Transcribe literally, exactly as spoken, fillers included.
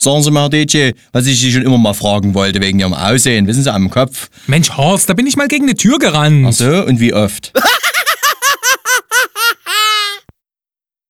Sagen Sie mal, Herr Detje, was ich Sie schon immer mal fragen wollte wegen Ihrem Aussehen. Wissen Sie, am Kopf. Mensch, Horst, da bin ich mal gegen eine Tür gerannt. Ach so, und wie oft?